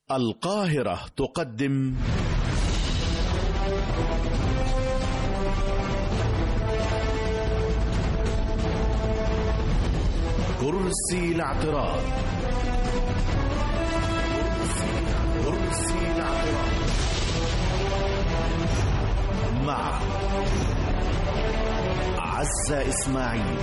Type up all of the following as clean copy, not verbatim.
القاهرة تقدم كرسي الاعتراض. كرسي الاعتراض مع عزة إسماعيل.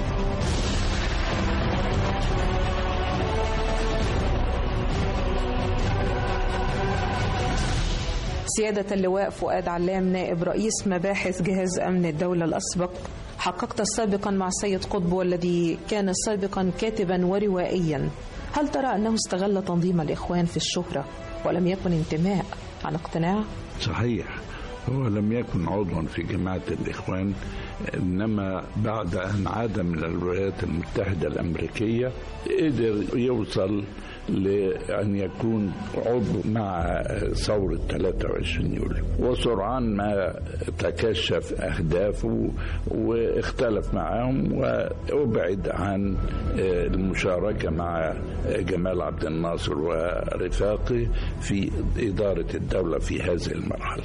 سيادة اللواء فؤاد علام، نائب رئيس مباحث جهاز أمن الدولة الأسبق، حققت سابقا مع السيد قطب والذي كان سابقا كاتبا وروائيا. هل ترى أنه استغل تنظيم الإخوان في الشهرة ولم يكن انتماء عن اقتناع؟ صحيح، هو لم يكن عضوا في جماعة الإخوان، إنما بعد أن عاد من الولايات المتحدة الأمريكية قدر يوصل لأن يكون عضو مع ثورة 23 يوليو، وسرعان ما تكشف أهدافه واختلف معهم وأبعد عن المشاركة مع جمال عبد الناصر ورفاقه في إدارة الدولة في هذه المرحلة.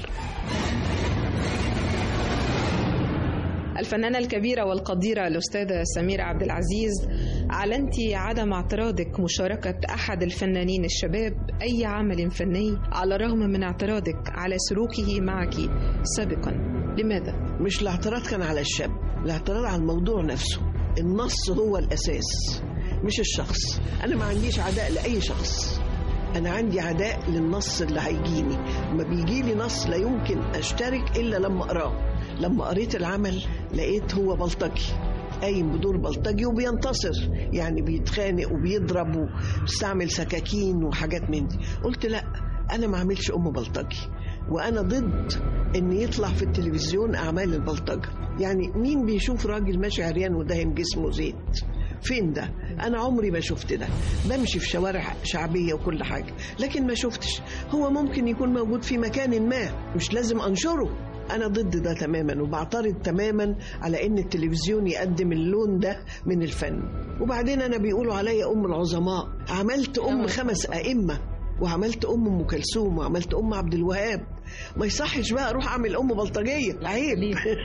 الفنانة الكبيرة والقديرة الأستاذة سميرة عبد العزيز، أعلنت عدم اعتراضك مشاركة أحد الفنانين الشباب أي عمل فني على الرغم من اعتراضك على سلوكه معك سابقا. لماذا؟ مش الاعتراض كان على الشاب، الاعتراض على الموضوع نفسه. النص هو الأساس مش الشخص. أنا ما عنديش عداء لأي شخص، أنا عندي عداء للنص اللي هيجيني. ما بيجيلي نص لا يمكن أشترك إلا لما أقراه. لما قريت العمل لقيت هو بلطجي قايم بدور بلطجي وبينتصر، يعني بيتخانق وبيضرب وبيستعمل سكاكين وحاجات من دي. قلت لا، أنا ما عملش بلطجي، وأنا ضد إن يطلع في التلفزيون أعمال البلطجة. يعني مين بيشوف راجل ماشي عريان ودهن جسمه زيت؟ فين ده؟ أنا عمري ما شفت ده. بمشي في شوارع شعبية وكل حاجة، لكن ما شفتش. هو ممكن يكون موجود في مكان ما، مش لازم أنشره. أنا ضد ده تماما، وبعترض تماما على إن التلفزيون يقدم اللون ده من الفن. وبعدين أنا بيقولوا عليا العظماء. عملت 5 أئمة، وعملت أم كلثوم، وعملت عبد الوهاب. ما يصحش بقى أروح أعمل بلطجية، عيب.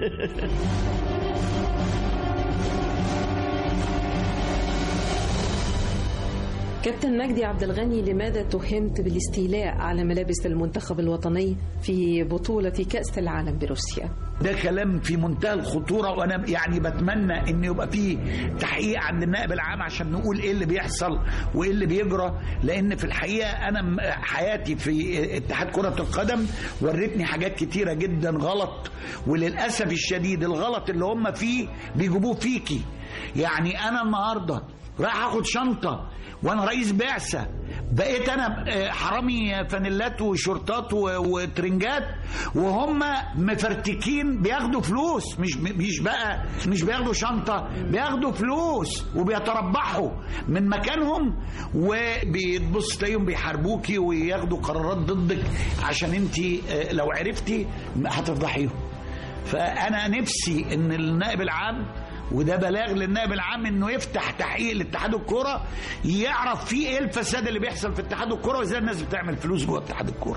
كابتن مجدي عبد الغني، لماذا تهمت بالاستيلاء على ملابس المنتخب الوطني في بطولة كأس العالم بروسيا؟ ده كلام في منتهى الخطورة، وأنا يعني بتمنى إن يبقى فيه تحقيق عند النائب العام عشان نقول إيه اللي بيحصل وإيه اللي بيجرى، لأن في الحقيقة أنا حياتي في اتحاد كرة القدم ورتني حاجات كتيرة جدا غلط، وللأسف الشديد الغلط اللي هم فيه بيجيبوه فيكي. يعني أنا النهاردة رايح أخد شنطة وانا رئيس بعثة، بقيت انا حرامي فانيلات وشورتات وترنجات، وهم مفرتكين بياخدوا فلوس. مش بياخدوا شنطة، بياخدوا فلوس وبيتربحوا من مكانهم، وبيتبص تلاقيهم بيحاربوكي وياخدوا قرارات ضدك عشان انت لو عرفتي هتفضحيهم. فانا نفسي ان النائب العام، وده بلاغ للنائب العام، انه يفتح تحقيق لاتحاد الكوره، يعرف فيه ايه الفساد اللي بيحصل في اتحاد الكوره وازاي الناس بتعمل فلوس جوه اتحاد الكوره.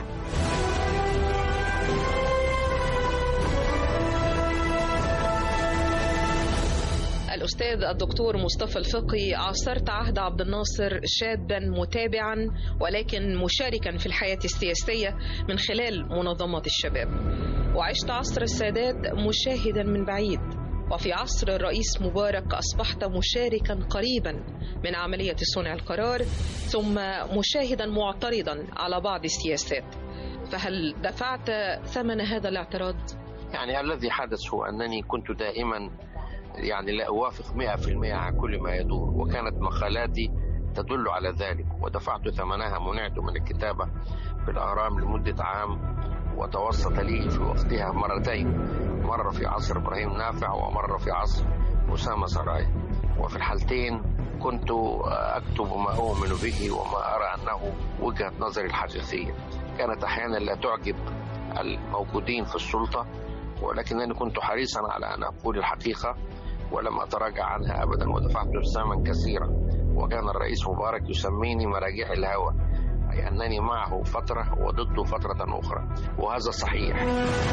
الأستاذ الدكتور مصطفى الفقي، عاصرت عهد عبد الناصر شابا متابعا ولكن مشاركا في الحياة السياسية من خلال منظمات الشباب، وعشت عصر السادات مشاهدا من بعيد، وفي عصر الرئيس مبارك أصبحت مشاركا قريبا من عملية صنع القرار، ثم مشاهدا معترضا على بعض السياسات. فهل دفعت ثمن هذا الاعتراض؟ يعني الذي حدث هو أنني كنت دائما لا أوافق 100% على كل ما يدور، وكانت مقالاتي تدل على ذلك، ودفعت ثمنها. منعت من الكتابة بالأهرام لمدة عام، وتوسط لي في وقتها مرتين، مرة في عصر إبراهيم نافع ومرة في عصر أسامة سراي، وفي الحالتين كنت أكتب ما أؤمن به وما أرى أنه وجهة نظري الحقيقية. كانت أحيانا لا تعجب الموجودين في السلطة، ولكنني كنت حريصا على أن أقول الحقيقة ولم أتراجع عنها أبدا، ودفعت ثمنا كثيرا. وكان الرئيس مبارك يسميني مراجيح الهوى، يدعي أنني معه فترة وضده فترة أخرى، وهذا صحيح.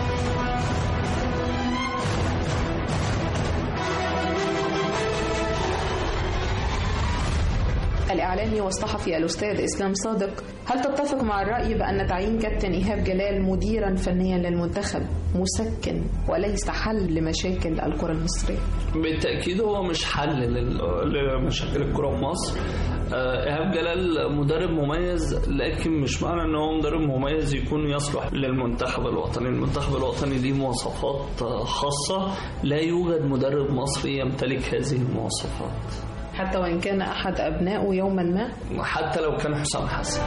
الإعلامي والصحفي الأستاذ إسلام صادق، هل تتفق مع الرأي بأن تعيين كابتن إيهاب جلال مديرا فنيا للمنتخب مسكن وليس حل لمشاكل الكرة المصرية؟ بالتأكيد هو مش حل لمشاكل الكرة في مصر. إيهاب جلال مدرب مميز، لكن مش معنى أنه هو مدرب مميز يكون يصلح للمنتخب الوطني. المنتخب الوطني ليه مواصفات خاصة، لا يوجد مدرب مصري يمتلك هذه المواصفات حتى وإن كان أحد أبنائه يوما ما، حتى لو كان حسام حسن.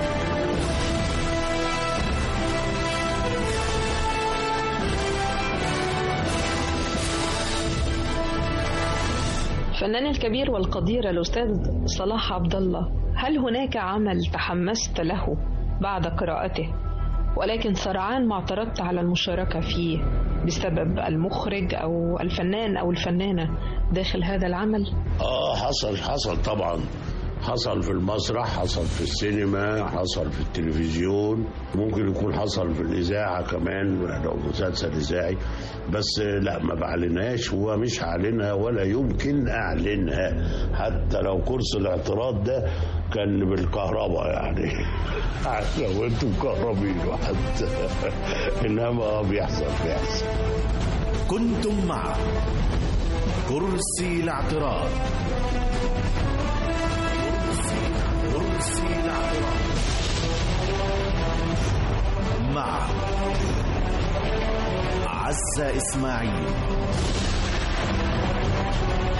الفنان الكبير والقدير الأستاذ صلاح عبد الله، هل هناك عمل تحمست له بعد قراءته ولكن سرعان ما اعترضت على المشاركة فيه بسبب المخرج أو الفنان أو الفنانة داخل هذا العمل؟ حصل طبعا، حصل في المسرح، حصل في السينما، حصل في التلفزيون، ممكن يكون حصل في الإذاعة كمان لو مسلسل إذاعي، بس لا ما بعلنهاش ومش هعلنها ولا يمكن أعلنها، حتى لو كرسي الاعتراض ده كان بالكهرباء يعني لو انتم مكهربين حتى انما بيحصل. كنتم مع كرسي الاعتراض. مع عزة إسماعيل.